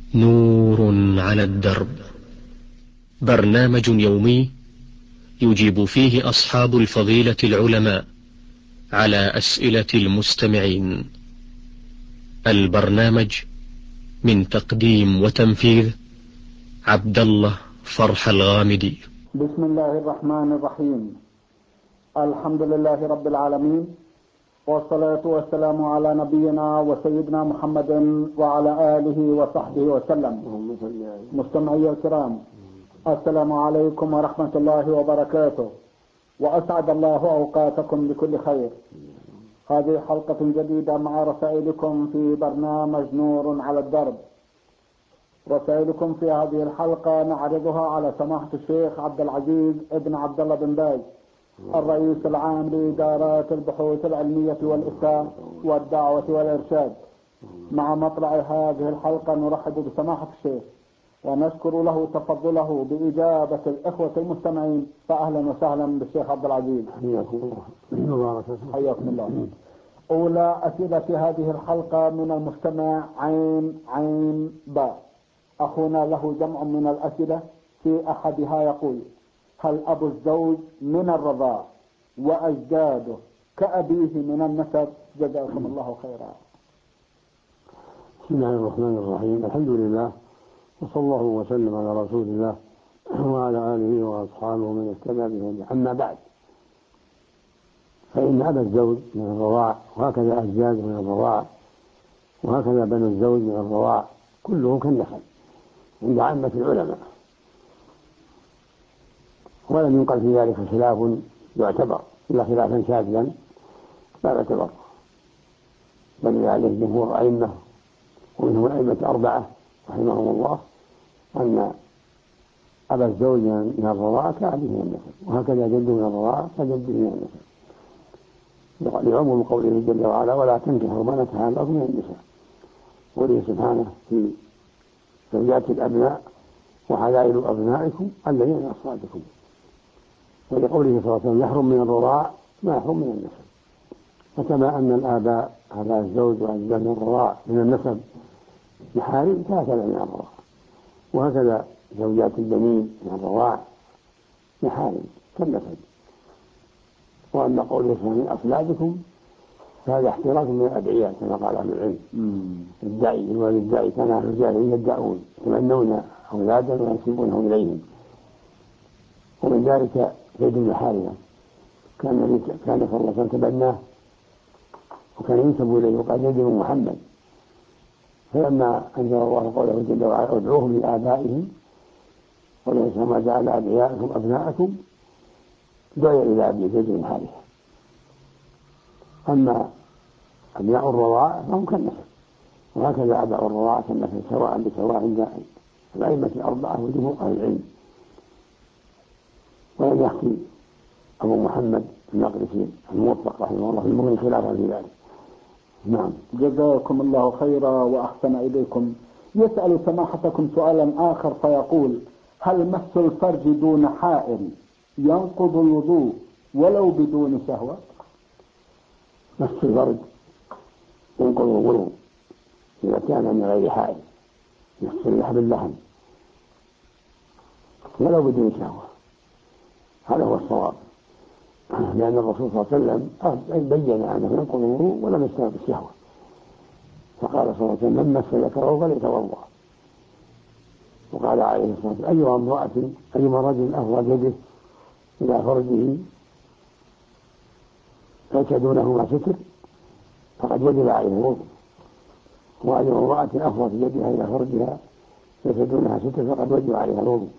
نور على الدرب، برنامج يومي يجيب فيه أصحاب الفضيلة العلماء على أسئلة المستمعين. البرنامج من تقديم وتنفيذ عبد الله فرح الغامدي. بسم الله الرحمن الرحيم. الحمد لله رب العالمين، والصلاة والسلام على نبينا وسيدنا محمد وعلى آله وصحبه وسلم. مستمعي الكرام، السلام عليكم ورحمة الله وبركاته، وأسعد الله أوقاتكم بكل خير. هذه حلقة جديدة مع رسائلكم في برنامج نور على الدرب. رسائلكم في هذه الحلقة نعرضها على سماحة الشيخ عبد العزيز ابن عبد الله بن باز، الرئيس العام لإدارات البحوث العلمية والإفتاء والدعوة والإرشاد. مع مطلع هذه الحلقة نرحب بسماحة الشيخ ونشكر له تفضله بإجابة الإخوة المستمعين. فأهلا وسهلا بالشيخ عبد العزيز. حياكم الله. أولى أسئلة هذه الحلقة من المستمع عين باء. أخونا له جمع من الأسئلة، في أحدها يقول: هل أبو الزوج من الرضاع وأجداده كأبيه من النسب؟ جزاكم الله خيرا. بسم الله الرحمن الرحيم. الحمد لله، وصلى الله وسلم على رسول الله وعلى آله وأصحابه من اتبع بهديه. أما بعد، فإن أبا الزوج من الرضاع، وهكذا أجداده من الرضاع، وهكذا بنو الزوج من الرضاع، كلهم كالنسب عند عامة العلماء، ولم ينقل في ذلك خلاف يعتبر إلا خلافا شاذا لا يعتبر، بل عليه جمهور الأئمة ومنهم الأئمة 4 رحمهم الله أن أبا الزوج من الرضاعة كأبيه من النسب، وهكذا جده من الرضاعة كجده من النسب، لعموم قوله جل وعلا: ولا تنكحوا ما نكح آباؤكم من النساء. قوله سبحانه في زوجات الأبناء: وحلائل أبنائكم الذين من أصلابكم. ولقوله صلى الله عليه وسلم: يحرم من الرضاع ما يحرم من النسب. فكما أن الآباء آباء الزوج وأجداد الرضاع من النسب محارم، فهكذا من الرضاع، وهكذا زوجات البنين من الرضاع محارم كالنسب. وأما قوله من أصلابكم فهذا احتراز من الأدعياء كما قال أهل العلم. الداعي والداعي كان أهل الجاهلية يدعون يتمنون أولادا وينسبونه إليهم، ومن ذلك زيد بن حارثة كان صلى الله عليه وسلم تبناه وكان ينسب إليه وقال: زيد بن محمد. فلما أنزل الله قوله جل وعلا: ادعوهم لآبائهم وليس ما جعل أدعياءكم أبناءكم، دعي إلى أبي زيد بن حارثة. أما أبناء الرضاعة فهم كالنسب، وهكذا أبناء الرضاعة كالنسب سواء بسواء عند الأئمة 4 وجمهور أهل العلم. ولم يحكي أبو محمد المقدسي الموفق رحمه الله في المغني خلافا في ذلك. نعم. جزاكم الله خيرا وأحسن إليكم. يسأل سماحتكم سؤالا آخر فيقول: هل مس الفرج دون حائل ينقض الوضوء ولو بدون شهوة؟ مس الفرج ينقض الوضوء إذا كان من غير حائل، مس اللحم ولو بدون شهوة، هذا هو الصواب، لأن الرسول صلى الله عليه وسلم بين أنه ينقض الوضوء ولم يستوعب الشهوة، فقال صلى الله عليه وسلم: من مس ذكره فليتوضأ. وقال عليه الصلاة والسلام: أيما رجل أفضل يده إلى فرجه ليس دونه ما ستر فقد وجب عليه الوضوء، وأيما امرأة أفضل يدها إلى فرجها ليس دونها ستر فقد وجب عليها الوضوء.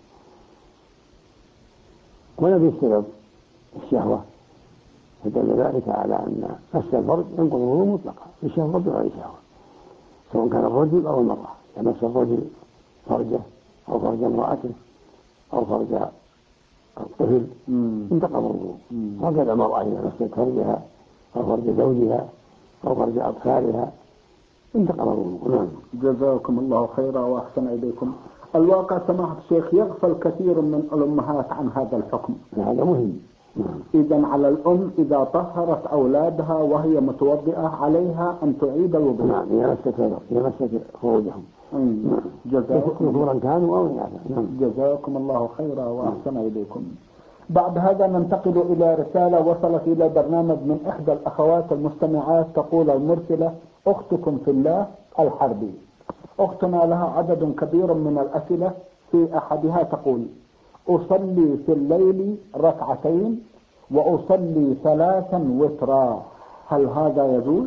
ولم يستبب الشهوة، فدل ذلك على أن مس الفرج ينقض الوضوء مطلقا بالشهوة بغير شهوة، سواء كان الرجل أو المرأة. يعني مس الرجل فرجه أو فرج امرأته أو فرج الطفل انتقض الوضوء. هكذا المرأة إذا مست فرجها أو فرج زوجها أو فرج أطفالها انتقض الوضوء. نعم. جزاكم الله خيرا وأحسن إليكم. الواقع سماحة الشيخ يغفل كثير من الأمهات عن هذا الحكم. هذا مهم. إذن على الأم إذا طهرت أولادها وهي متوضئة عليها أن تعيد الوضوء. نعم، إذا مست فروجهم. ذكورا كانوا أو إناثا. جزاكم الله خيرا وأحسن إليكم. بعد هذا ننتقل إلى رسالة وصلت إلى برنامج من إحدى الأخوات المستمعات. تقول المرسلة: أختكم في الله الحربي. أختنا لها عدد كبير من الأسئلة. في أحدها تقول: أصلي في الليل ركعتين وأصلي 3 وترا، هل هذا يجوز؟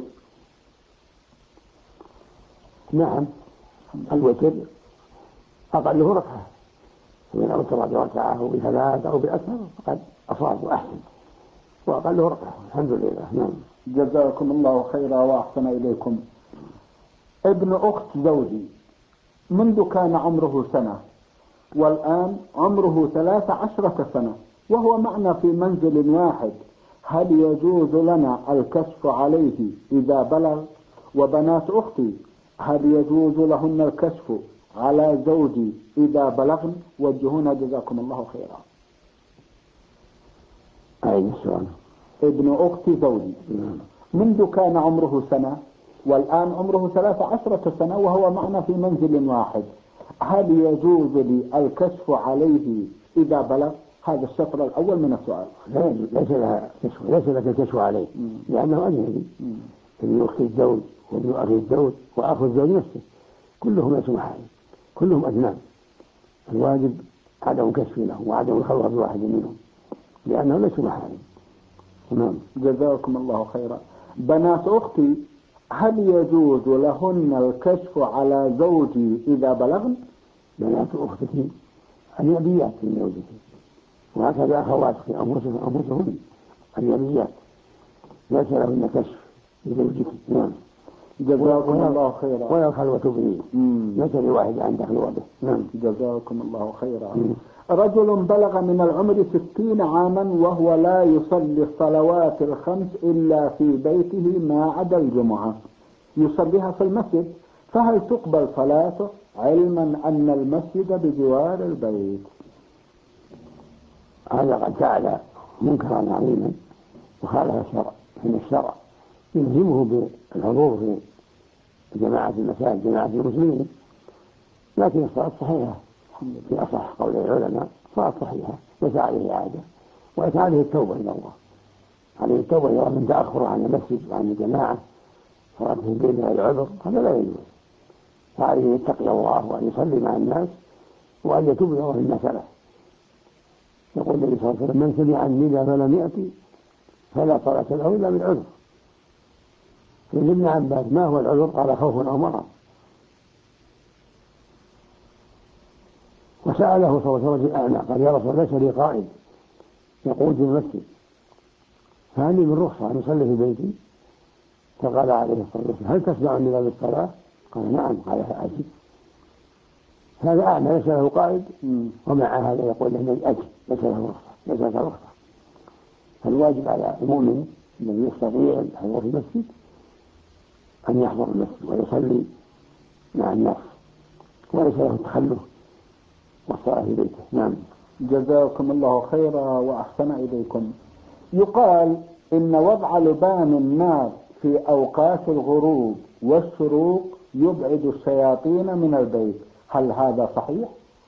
نعم، الوتر أقله ركعة، فإن أوتر بركعة أو ب3 أو بأكثر فقد أصاب وأحسن، وأقله ركعة الحمد لله. نعم. جزاكم الله خيرا وأحسن إليكم. ابن أخت زوجي منذ كان عمره سنة والآن عمره 13 سنة وهو معنا في منزل واحد، هل يجوز لنا الكشف عليه إذا بلغ؟ وبنات أختي هل يجوز لهن الكشف على زوجي إذا بلغن؟ وجهونا جزاكم الله خيرا. أي سؤال؟ ابن أختي زوجي منذ كان عمره سنة والآن عمره 13 سنة وهو معنا في منزل واحد، هل يجوز لي الكشف عليه إذا بلغ؟ هذا الشطر الأول من السؤال. ليس لك الكشف عليه لأنه أجنبي. ابن أخت الزوج وابن أخي الزوج وأخو الزوج نفسه كلهم ليسوا محارم، كلهم أجناب. الواجب عدم كشف له وعدم الخلوة بواحد منهم لأنه ليسوا محارم. تمام. جزاكم الله خيرا. بنات أختي هل يجوز لهن الكشف على زوجي إذا بلغن؟ بنات أختك أجنبيات من زوجك، وهكذا أخواتك أنفسهن أجنبيات ليس لهن كشف لزوجك. نعم. جزاكم الله خيرا. ولا الخلوة به ليس لواحد عن تخلوة به. نعم. جزاكم الله خيرا. رجل بلغ من العمر 60 عاما وهو لا يصلي الصلوات الخمس إلا في بيته ما عدا الجمعة، يصليها في المسجد، فهل تقبل صلاته علما أن المسجد بجوار البيت؟ هذا قد فعل منكرا عظيما وخالف الشرع، فإن الشرع يلزمه بالحضور في جماعة المساجد جماعة المسلمين، لكن الصلاة صحيحة في أصح قول العلماء، صلاة صحيحة ليس عليه عادة، وليس عليه التوبة إلى الله، عليه التوبة إلى من تأخر عن المسجد وعن الجماعة صلاة في البيت غير عذر، هذا لا يجوز. فعليه أن يتقي الله وأن يصلي مع الناس وأن يتوب إلى الله مما سلف. يقول النبي صلى الله عليه وسلم: من سمع النداء فلم يأتي فلا صلاة له إلا بالعذر. من ابن عباس: ما هو العذر؟ قال: خوف أو مرض. وسأله صلى الله عليه وسلم الأعمى قال: يا رسول الله ليس لي قائد يقود في المسجد فهل لي من رخصة أن أصلي في بيتي؟ فقال عليه الصلاة والسلام: هل تسمع النداء بالصلاة؟ قال: نعم. قال: أجب. هذا أعمى ليس له قائد ومع هذا يقول له أجب، ليس له رخصة، ليس له رخصة. فالواجب على المؤمن الذي يستطيع الحضور في المسجد أن يحضر المسجد ويصلي مع الناس وليس له التخلف والصلاة في بيته. نعم. جزاكم الله خيرا وأحسن إليكم. يقال إن وضع لبان النار في أوقات الغروب والشروق يبعد الشياطين من البيت، هل هذا صحيح؟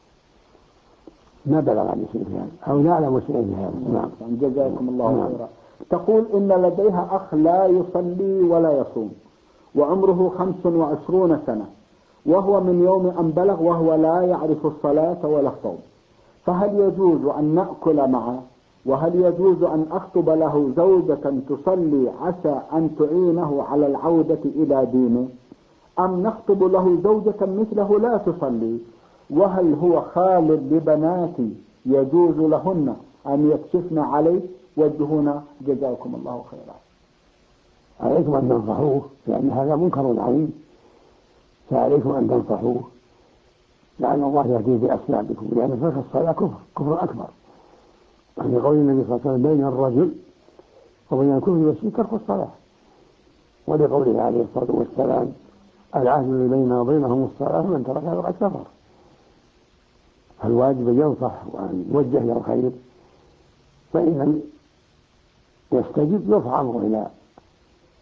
ما بلغ عن شيء في هذا أو نعلم شيء في هذا. نعم. جزاكم الله خيرا. تقول إن لديها أخ لا يصلي ولا يصوم وعمره 25 سنة وهو من يوم أن بلغ وهو لا يعرف الصلاة ولا الصوم، فهل يجوز أن نأكل معه؟ وهل يجوز أن أخطب له زوجة تصلي عسى أن تعينه على العودة إلى دينه، أم نخطب له زوجة مثله لا تصلي؟ وهل هو خال لبناتي يجوز لهن أن يكشفن عليه؟ وجهونا جزاكم الله خيرا. عليكم أن تنصحوه لأن هذا منكر عظيم، فعليكم أن تنصحوه لعل الله يهديه بأسبابكم، لأن ترك الصلاة كفر أكبر. يعني قول النبي صلى الله عليه وسلم: بين الرجل وبين الكفر والشرك ترك الصلاة، ولقوله عليه الصلاة والسلام: العهد الذي بيننا وبينهم الصلاة من تركها فقد كفر. فالواجب أن ينصح وأن يوجه إلى الخير، فإن لم يستجب يرفع أمره إلى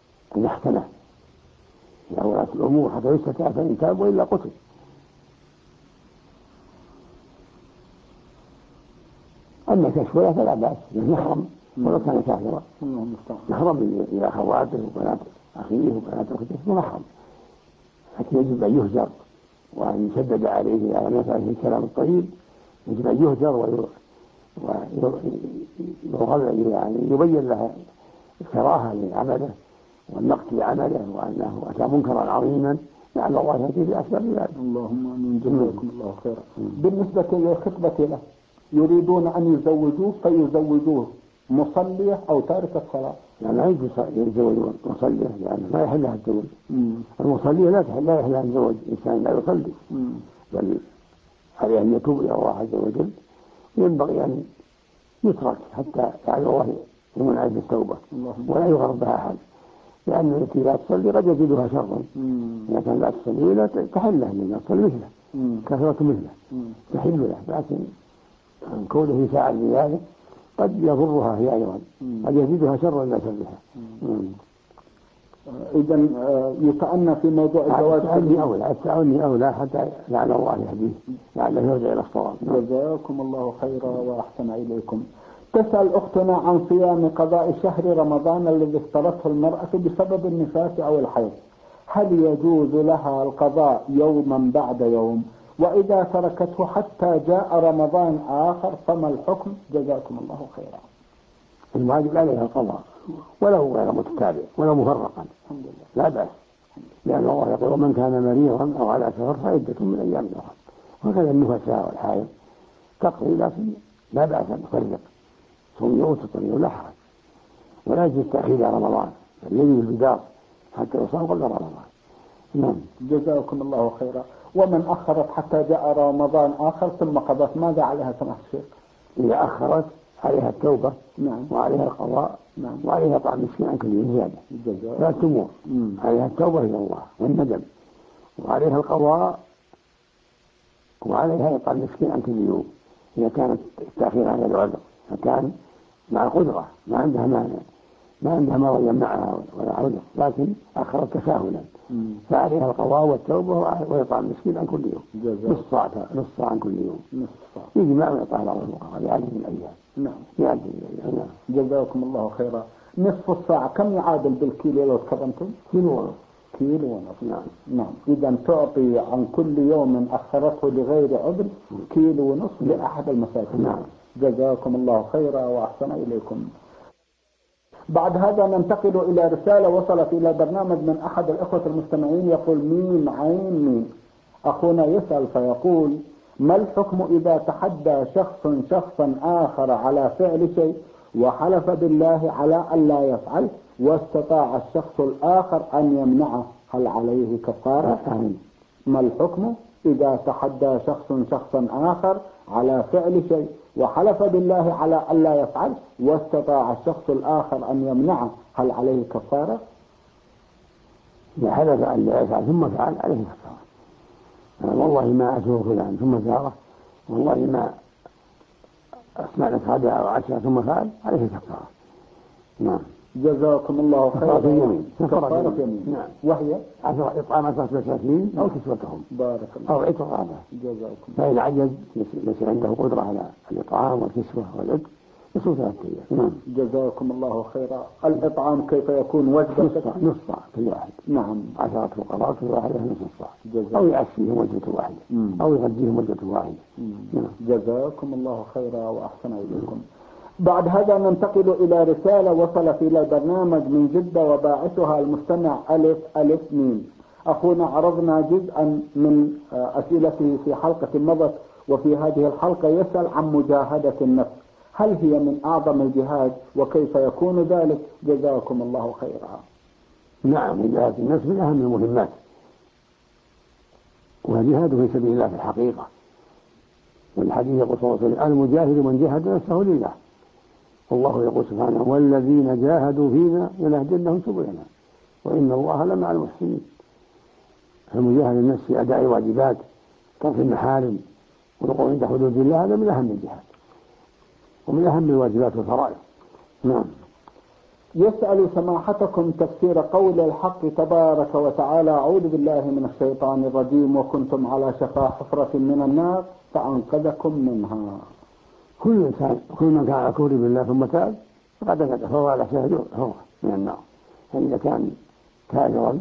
المحكمة إلى ولاة الأمور حتى يستتاب فإن تاب وإلا قتل. أما كشفها فلا بأس، يحرم ولو كان كافرا، يحرم إلى أخواته وبنات أخيه وبنات أخته محرم، لكن يجب أن يهجر وأن يشدد عليه على ما يفعله الكلام الطيب، يجب أن يهجر يعني يبين له الكراهة لعمله والنقص لعمله وأنه أتى منكرا عظيما لعل الله يهدي بأسباب ذلك. اللهم آمين، جزاكم الله خيرا. بالنسبة للخطبة له يريدون أن يزوجوه فيزوجوه مصلية أو تارك الصلاة؟ يعني لا يتزوج مصلية لأنه ما يحل لها الزوج. المصلية لا يحل لها الزوج، إنسان لا يصلي، بل عليه أن يتوب إلى الله عز وجل، ينبغي أن يترك حتى يعلم الله يمنع بالتوبة ولا يغرر بها أحد، لأن التي لا تصلي قد يزيدها شرا. إذا كان لا تصلي لا تحل له، لأن تصلي مثله كثرة مثله تحل له، لكن كونه يفعل بذلك قد يضرها هي أيضا، قد يزيدها شرا لا شرها. إذا يتأنى في موضوع الزواج. التأني أولى حتى لعل الله يهديه لعله يرجع إلى الصواب. جزاكم الله خيرا وأحسن إليكم. تسأل أختنا عن صيام قضاء شهر رمضان الذي افترضته المرأة بسبب النفاس أو الحيض، هل يجوز لها القضاء يوما بعد يوم؟ وإذا تركته حتى جاء رمضان آخر فما الحكم؟ جزاكم الله خيرا. الواجب عليها القضاء ولو غير متتابع ولو مفرقا، لا بأس، لأن الله يقول من كان مريضا أو على سفر فعدة من أيام أخرى، وهكذا النفساء والحائض تقضي، لكن لا بأس أن تفرق صوم يوم وتطير لا حرج، ولا يجوز تأخير رمضان، بل يجب البدار حتى يصام قبل رمضان. نعم. جزاكم الله خيرا. ومن أخرت حتى جاء رمضان آخر ثم قضت ماذا عليها سماحة الشيخ؟ إذا أخرت عليها التوبة. نعم. وعليها القضاء. نعم. وعليها طعام مسكين عن كل زيادة. لا تمور. عليها التوبة إلى الله والندم، وعليها القضاء، وعليها طعام مسكين عن كل يوم إذا كانت التأخير على العذر، فكان مع القدرة ما عندها مرض يمنعها ولا عذر، لكن أخرت تساهلا، فعليها القضاء والتوبة ويطعم مسكين عن كل يوم نص صاع عن كل يوم، يجي معه ويطعم بعض الفقراء لعدد الأيام. نعم. جزاكم الله خيرا. نصف الصاع كم يعادل بالكيلو لو كرمتم؟ كيلو ونصف. نعم. إذا تعطي عن كل يوم أخرته لغير عذر كيلو ونصف لأحد المساكين. نعم. جزاكم الله خيرا وأحسن إليكم. بعد هذا ننتقل إلى رسالة وصلت إلى برنامج من أحد الإخوة المستمعين، يقول ميم عين ميم. أخونا يسأل فيقول: ما الحكم إذا تحدى شخصا آخر على فعل شيء وحلف بالله على أن لا يفعل واستطاع الشخص الآخر أن يمنعه، هل عليه كفارة؟ ما الحكم إذا تحدى شخصا آخر على فعل شيء وحلف بالله على أن لا يفعل واستطاع الشخص الآخر أن يمنعه، هل عليه كفارة؟ إذا حلف أن لا يفعل ثم فعل عليه كفارة. والله ما أتوه فلان ثم زاره، والله ما أسمع لك هذا أو عشرة ثم فعل عليه كفارة. نعم. جزاكم الله خيرا. كفارة يمين. نعم. وهي 10 إطعام 10 مساكين أو كسوتهم بارك الله أو عتق رقبة. جزاكم. فإن عجز ليس عنده قدرة على الإطعام والكسوة والعتق يصوم 3 أيام. نعم. جزاكم الله خيرا. الإطعام كيف يكون؟ وجبة نص صاع كل واحد. نعم. 10 فقراء كل واحد نصف صاع، أو يعشيهم وجبة واحدة أو يغديهم وجبة واحدة. نعم. جزاكم الله خيرا وأحسن إليكم. بعد هذا ننتقل إلى رسالة وصلت إلى البرنامج من جدة وباعثها المستمع ألف ميم. أخونا عرضنا جزءا من أسئلته في حلقة مضت، وفي هذه الحلقة يسأل عن مجاهدة النفس، هل هي من أعظم الجهاد وكيف يكون ذلك؟ جزاكم الله خيرا. نعم، مجاهدة النفس من أهم المهمات، وجهاد في سبيل الله في الحقيقة. والحديث يقول صلى الله عليه وسلم: المجاهد من جاهد نفسه لله. والله يقول سبحانه: والذين جاهدوا فينا لنهدينهم سبلنا وإن الله لمع المحسنين. فمجاهد النفس في أداء الواجبات، ترك المحارم، والوقوف عند حدود الله، هذا من أهم الجهاد ومن أهم الواجبات والفرائض. نعم. يسأل سماحتكم تفسير قول الحق تبارك وتعالى: أعوذ بالله من الشيطان الرجيم وكنتم على شفا حفرة من النار فأنقذكم منها. كل من كان على كفر بالله ثم تاب فقد فهو على شهد حرة من النار. فإذا كان كافرا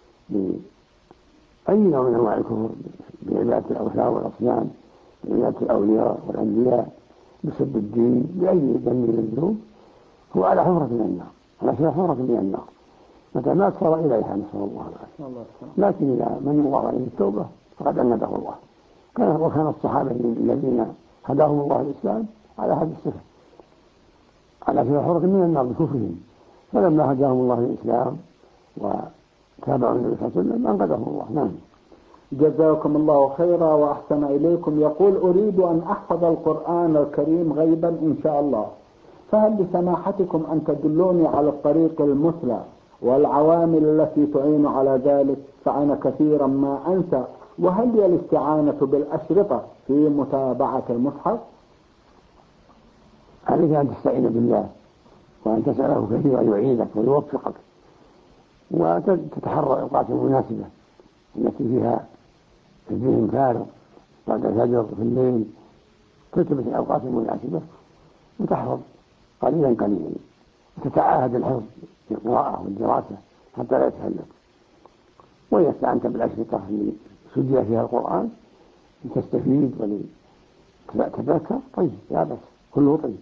بأي نوع من أنواع الكفر، بعبادة الأوثان والأصنام، بعبادة الأولياء والأنبياء، بسب الدين، بأي ذنب من الذنوب، هو على حفرة من النار، على شيء حفرة من النار متى مات صار إليها، نسأل الله العافية. لكن إذا من الله عليه التوبة فقد أنبه الله. وكان الصحابة الذين هداهم الله الإسلام على هذه الصفة، على شيء حفرة من النار بكفرهم، فلما هداهم الله الإسلام وتابعوا النبي صلى الله عليه وسلم أنقذهم الله. نعم. جزاكم الله خيرا وأحسن إليكم. يقول: أريد أن أحفظ القرآن الكريم غيبا إن شاء الله، فهل لسماحتكم أن تدلوني على الطريق المثلى والعوامل التي تعين على ذلك، فأنا كثيرا ما أنسى، وهل هي الاستعانة بالأشرطة في متابعة المصحف؟ عليك أن تستعين بالله وأن تسأله كثيرا يعينك ويوفقك، وتتحرى الأوقات المناسبة التي فيها الذهن فارغ بعد الفجر في الليل، تلتمس الأوقات المناسبة وتحفظ قليلا قليلا، وتتعاهد الحفظ بالقراءة والدراسة حتى لا يتهلك. وإذا استعنت بالأشرطة اللي سجل فيها القرآن لتستفيد ولتتذكر، طيب لا بأس، كله طيب.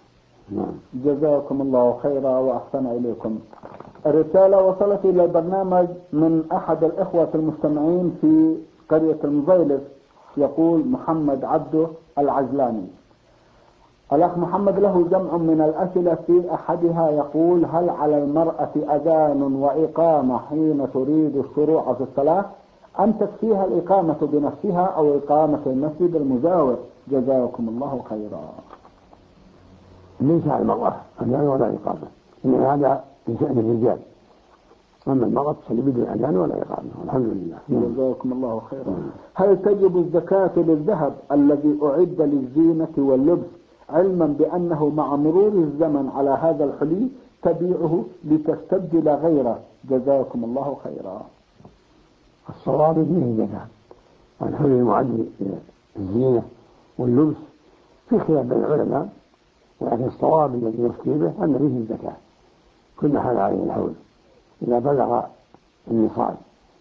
جزاكم الله خيرا وأحسن إليكم. الرسالة وصلت إلى البرنامج من أحد الإخوة المستمعين في قرية المزيلس، يقول محمد عبده العجلاني. الأخ محمد له جمع من الأسئلة، في أحدها يقول: هل على المرأة أذان وإقامة حين تريد الشروع في الصلاة، أم تكفيها الإقامة بنفسها أو إقامة المسجد المجاور؟ جزاكم الله خيرا. ليس على المرأة أذان ولا إقامة، إن هذا من شأن الرجال، أما المرأة تصلي بدون أذان ولا إقامة، والحمد لله. جزاكم الله خيرا. هل تجب الزكاة للذهب الذي أعد للزينة واللبس، علما بأنه مع مرور الزمن على هذا الحلي تبيعه لتستبدل غيره؟ جزاكم الله خيرا. الصواب فيه الزكاة، والحلي المعد للزينة واللبس في خلاف بين العلماء، ولكن الصواب الذي يفتي به أن فيه الزكاة كل حال عليه الحول إذا بلغ النصاب،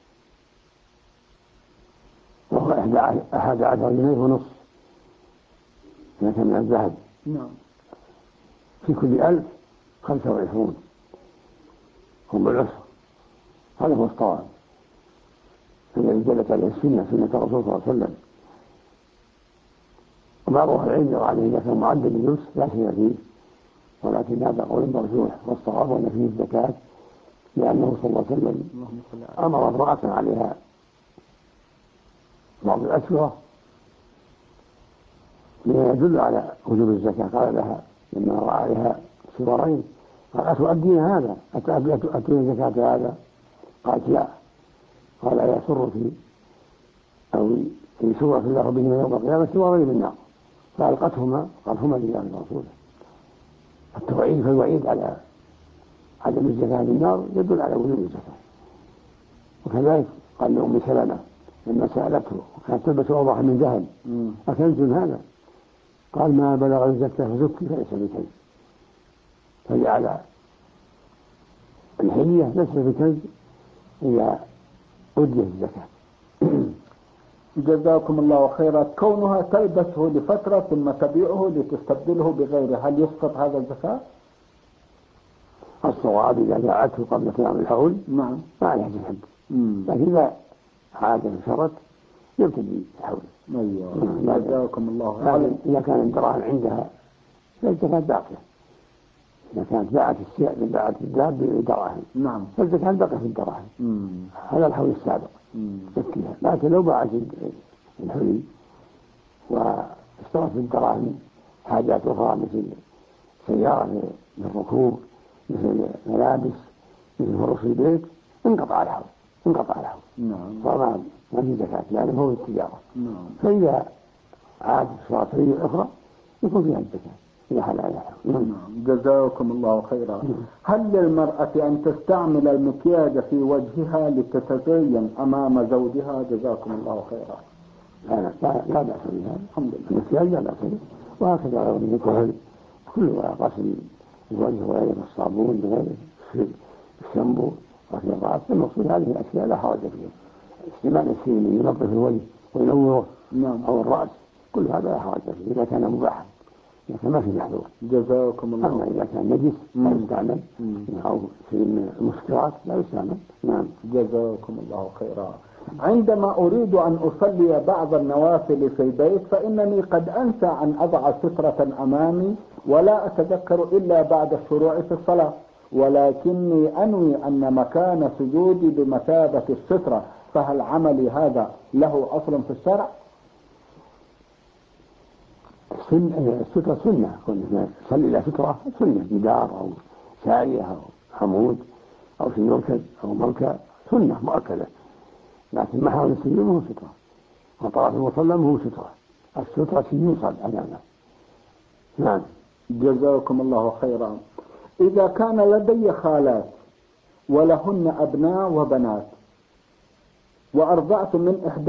وهو 11 جنيه ونصف إذا كان من الذهب. نعم. في كل 1000 25 هم بالعشر، هذا هو الصواب الذي دلت عليه السنة، سنة الرسول صلى الله عليه وسلم. وبعض أهل العلم يرى عليه إذا كان معدل لللبس لا شيء فيه، ولكن هذا قول مرجوح، والصواب أن فيه الزكاة، لأنه صلى الله عليه وسلم أمر امرأة عليها بعض الأسوار لما يدل على وجوب الزكاة، قال لها لما رأى عليها سوارين قال: أتؤدين هذا؟ أتؤدين زكاة هذا؟ قالت: لا. قال: يسرك أو يسرك الله بهما يوم القيامة سوارين من النار، فألقتهما، قال: هما لله ورسوله. التوعيد فالوعيد على عدم الزكاة بالنار يدل على وجوب الزكاة. وكذلك قال لأم سلمة لما سألته وكانت تلبس أوضح من ذهب: أكنز هذا؟ قال: ما بلغ الزكاة فزكي فليس بكنز. فجعل الحلية ليس بكنز إذا أديت الزكاة. جزاكم الله خيرا. كونها تلبسه لفترة ثم تبيعه لتستبدله بغيره، هل يسقط هذا الزكاة؟ الصواب إذا جاءته قبل قيام الحول نعم ما عليه الحد، لكن إذا عاد الشرط يبتدي الحول. أيوة. جزاكم الله خيرا. إذا كان الدراهم عندها فالزكاة باقية، إذا كانت باعت الذهب بدراهم نعم فالزكاة باقية في الدراهم، هذا الحول السابق تزكيها. لكن لو باعت الحلي واشترت بالدراهم حاجات أخرى مثل سيارة للركوب، مثل ملابس، مثل فرش البيت، انقطع الحول. نعم. فما في زكاة لأنه هو التجارة. نعم. فإذا عاد اشترت شيء أخرى يكون فيها الزكاة إذا حل عليها. نعم. جزاكم الله خيرا. هل للمرأة أن تستعمل المكياج في وجهها لتتزين أمام زوجها؟ جزاكم الله خيرا. لا بأس بها، الحمد لله. المكياج لا بأس به، وهكذا غير من الكحل كله غسل الوجه وغيره الصابون بغيره الشامبو غسل الرأس. المقصود هذه الأشياء لا حرج فيها. استعمال الشيء اللي ينظف الوجه وينوره أو الرأس كل هذا لا حرج فيه إذا كان مباحا، إذا ما في محظور. جزاكم الله. أما إذا كان نجس لا يستعمل أو شيء من المسكرات لا يستعمل. نعم. جزاكم الله خيرا. عندما أريد أن أصلي بعض النوافل في البيت فإنني قد أنسى أن أضع سترة أمامي ولا أتذكر إلا بعد الشروع في الصلاة، ولكني أنوي أن مكان سجودي بمثابة السترة، فهل عملي هذا له أصل في الشرع؟ السترة سنة، صلي إلى سترة سنة، جدار أو سارية أو عمود أو في مركز أو مركز سنة مؤكدة، لكن محل السجود هو سترة وطرف المصلى هو سترة. السترة يوصل أمامه. نعم. جزاكم الله خيرا. إذا كان لدي خالات ولهن أبناء وبنات وأرضعت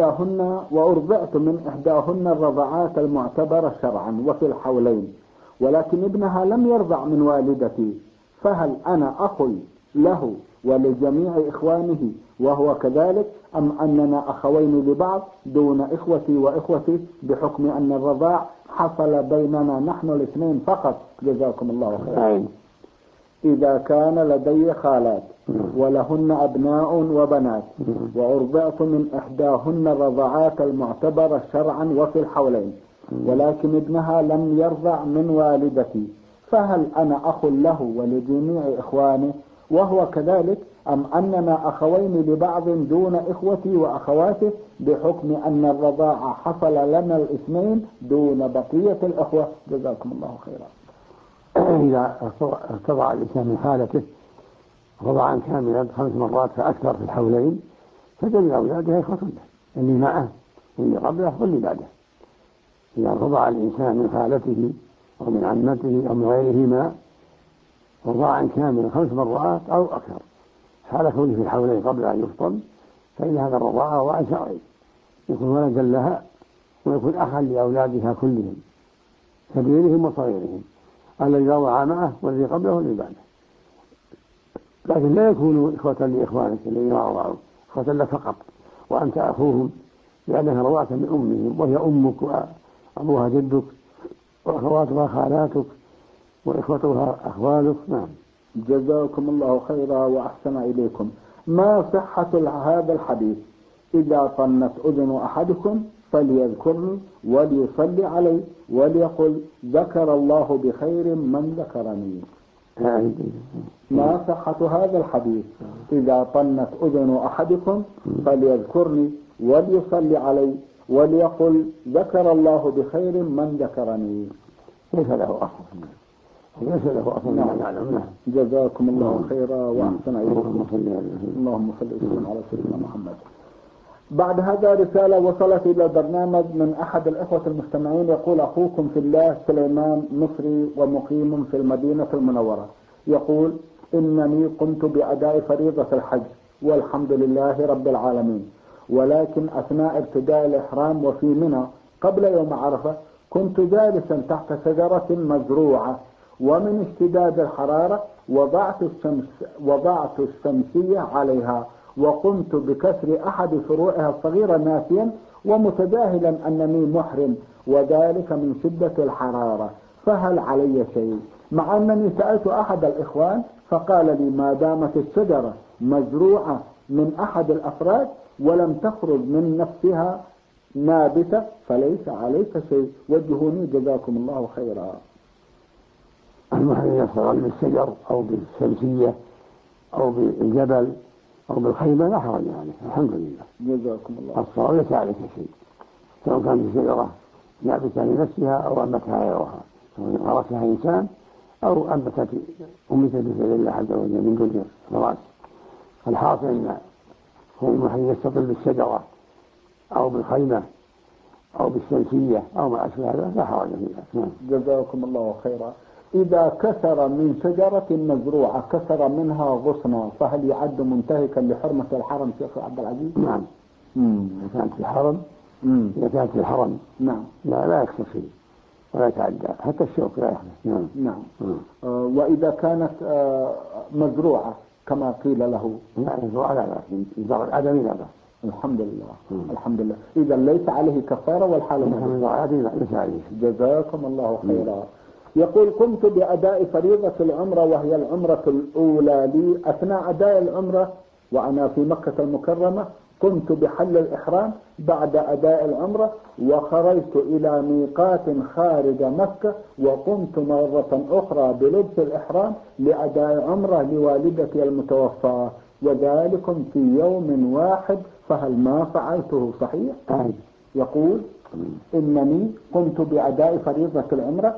من إحداهن الرضعات المعتبرة شرعا وفي الحولين، ولكن ابنها لم يرضع من والدتي، فهل أنا أخ له ولجميع إخوانه وهو كذلك، أم أننا أخوين لبعض دون إخوتي وإخوتي بحكم أن الرضاع حصل بيننا نحن الاثنين فقط؟ جزاكم الله خيرا. إذا كان لدي خالات ولهن أبناء وبنات وأرضعت من إحداهن الرضعات المعتبرة شرعا وفي الحولين، ولكن ابنها لم يرضع من والدتي، فهل أنا أخ له ولجميع إخوانه وهو كذلك، أم أننا أخوين لبعض دون إخوتي وأخواته بحكم أن الرضاعة حصل لنا الاثنين دون بقية الأخوة؟ جزاكم الله خيرا. إذا ارتضع الإنسان من خالته رضعا كاملا 5 مرات فأكثر في الحولين فجميع أولاده إخوة له، اللي معه واللي قبله واللي بعده. إذا رضع الإنسان من خالته أو من عمته أو من غيرهما رضاعا كاملا 5 مرات أو أكثر حال كونه في الحولين قبل أن يفطم، فإن هذا الرضاعة رضاع شرعي، يكون ولدا لها ويكون أخا لأولادها كلهم كبيرهم وصغيرهم، الذي رضع معه والذي قبله والذي بعده. لكن لا يكونوا إخوة لإخوانك الذين رضعوا، إخوة لك فقط وأنت أخوهم لأنها رضعت من أمهم، وهي أمك وأبوها جدك وأخواتها خالاتك وإخوتها أخوالك. نعم. جزاكم الله خيرا وأحسن إليكم. ما صحة هذا الحديث؟ إذا طنت أذن أحدكم فليذكرني وليصلي علي وليقل ذكر الله بخير من ذكرني. ما صحة هذا الحديث؟ إذا طنت أذن أحدكم فليذكرني وليصلي علي وليقل ذكر الله بخير من ذكرني. ليس له أصل. نعم. جزاكم الله خيرا وأحسن إليكم. اللهم صل وسلم على سيدنا محمد. بعد هذا رسالة وصلت إلى البرنامج من أحد الإخوة المستمعين، يقول: أخوكم في الله سليمان مصري ومقيم في المدينة المنورة، يقول: إنني قمت بأداء فريضة الحج والحمد لله رب العالمين، ولكن أثناء ارتداء الإحرام وفي منى قبل يوم عرفة كنت جالسا تحت شجرة مزروعة، ومن اشتداد الحرارة وضعت الشمسية عليها وقمت بكسر أحد فروعها الصغيرة ناسيا ومتجاهلا أنني محرم، وذلك من شدة الحرارة، فهل علي شيء؟ مع أنني سألت أحد الإخوان فقال لي: ما دامت الشجرة مزروعة من أحد الأفراد ولم تخرج من نفسها نابتة فليس عليك شيء، وجهوني جزاكم الله خيرا. المحرم يصل بالشجر أو بالشمسية أو بالجبل أو بالخيمة لا حرج عليه، الحمد لله. جزاكم الله. الصواب ليس عليك شيء، سواء كانت الشجرة نابتة لنفسها أو أنبتها غيرها، سواء غرسها إنسان أو أنبتت بفعل الله عز وجل من دون فراش. الحاصل أن هو المحرم يستطل بالشجرة أو بالخيمة أو بالشمسية أو ما أشبه هذا لا حرج فيه. جزاكم الله خيرا. إذا كسر من شجرة مزروعة كسر منها غصنا فهل يعد منتهكا لحرمة الحرم شيخ عبد العزيز؟ نعم. إذا كانت في الحرم إذا كانت في الحرم نعم لا يكسر شيء، ولا يتعدى حتى الشوك لا يحدث. نعم. وإذا كانت مزروعة كما قيل له؟ لا مزروعة لا بأس، مزرعة عدمي لا بأس. الحمد لله. الحمد لله. إذا ليس عليه كفارة والحال ليس عليه. جزاكم الله خيرا. يقول: قمت بأداء فريضة العمرة وهي العمرة الأولى لي. أثناء أداء العمرة وأنا في مكة المكرمة قمت بحل الإحرام بعد أداء العمرة، وخرجت إلى ميقات خارج مكة، وقمت مرة أخرى بلبس الإحرام لأداء عمرة لوالدتي المتوفاة، وذلك في يوم واحد، فهل ما فعلته صحيح؟ يقول: إنني قمت بأداء فريضة العمرة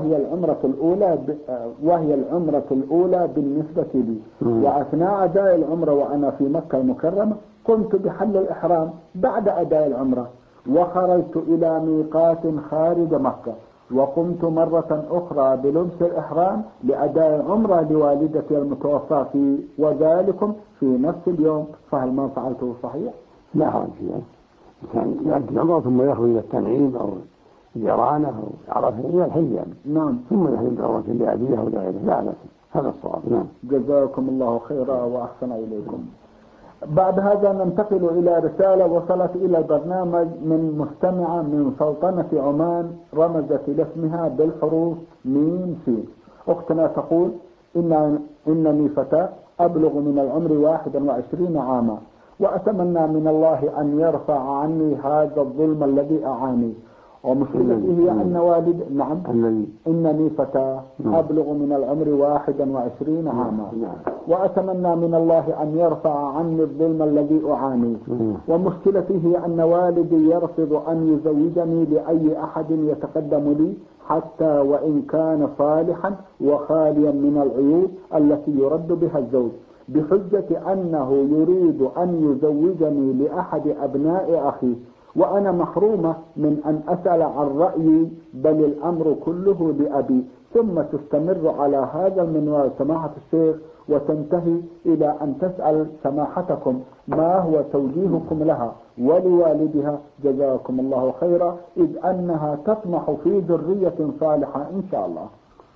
وهي العمرة الأولى بالنسبة لي، وأثناء أداء العمرة وأنا في مكة المكرمة قمت بحل الإحرام بعد أداء العمرة، وخرجت إلى ميقات خارج مكة، وقمت مرة أخرى بلبس الإحرام لأداء عمرة لوالدتي المتوفاة وذلكم في نفس اليوم، فهل ما فعلته صحيح؟ لا حرج فيه. كان يؤدي عمره ثم يخرج إلى التنعيم أو الجيرانة أو عرفه إلى الحج يعني. نعم. ثم يحل عمرة لأبيه أو لغيره. لا بأس، هذا الصواب. نعم. جزاكم الله خيرا وأحسن إليكم. بعد هذا ننتقل إلى رسالة وصلت إلى البرنامج من مستمعة من سلطنة عمان رمزت لاسمها بالحروف ميم سين. أختنا تقول: إنني فتاة أبلغ من العمر 21 عاما، وأتمنى من الله أن يرفع عني هذا الظلم الذي أعاني، ومشكلتي هي أن إنني فتاة أبلغ من العمر 21 عاما، وأتمنى من الله أن يرفع عني الظلم الذي أعاني، ومشكلتي هي أن والدي يرفض أن يزوجني لأي أحد يتقدم لي، حتى وإن كان صالحا وخاليا من العيوب التي يرد بها الزوج، بحجة أنه يريد أن يزوجني لأحد أبناء أخي، وأنا محرومة من أن أسأل عن رأيي، بل الأمر كله لأبي. ثم تستمر على هذا المنوال سماحة الشيخ وتنتهي إلى أن تسأل سماحتكم ما هو توجيهكم لها ولوالدها جزاكم الله خيرا، إذ أنها تطمح في ذرية صالحة إن شاء الله.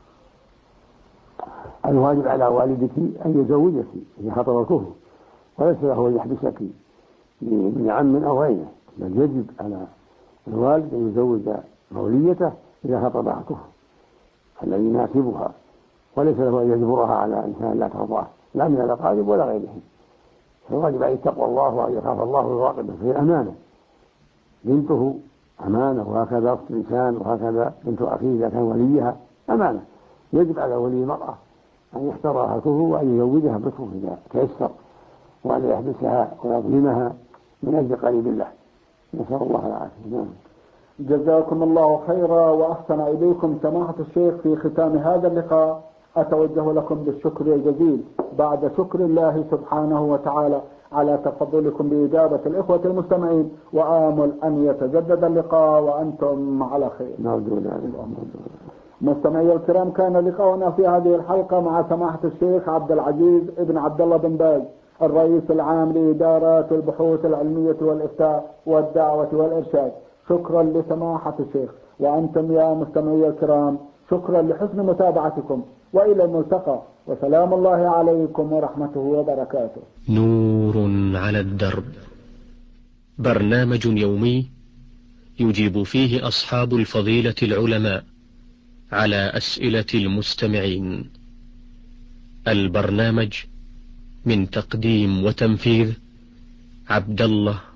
الواجب على والدك أن يزوجك إذا خطر الكفر، وليس له أن يحبسك من عم أو غيره، بل يجب على الوالد أن يزوج موليته إذا خطبها الكفر الذي يناسبها، وليس له أن يجبرها على إنسان لا ترضاه، لا من الأقارب ولا غيرهم. فالواجب عليه تقوى الله وأن يخاف الله ويراقبه، فهي أمانة، بنته أمانة، وهكذا أخت الإنسان، وهكذا بنت أخيه إذا كان وليها أمانة. يجب على ولي المرأة أن يختارها الكفر وأن يزوجها بالكفر إذا تيسر، وأن يحبسها ويظلمها من أجل قريب الله. نسأل الله العافية. جزاكم الله خيرا وأحسن إليكم سماحة الشيخ. في ختام هذا اللقاء أتوجه لكم بالشكر الجزيل بعد شكر الله سبحانه وتعالى على تفضلكم بإجابة الإخوة المستمعين، وآمل أن يتجدد اللقاء وأنتم على خير. مستمعي الكرام، كان لقاؤنا في هذه الحلقة مع سماحة الشيخ عبد العزيز ابن عبد الله بن باز، الرئيس العام لإدارات البحوث العلمية والإفتاء والدعوة والإرشاد. شكرا لسماحة الشيخ، وأنتم يا مستمعي الكرام شكرا لحسن متابعتكم، وإلى الملتقى، وسلام الله عليكم ورحمته وبركاته. نور على الدرب، برنامج يومي يجيب فيه أصحاب الفضيلة العلماء على أسئلة المستمعين. البرنامج من تقديم وتنفيذ عبد الله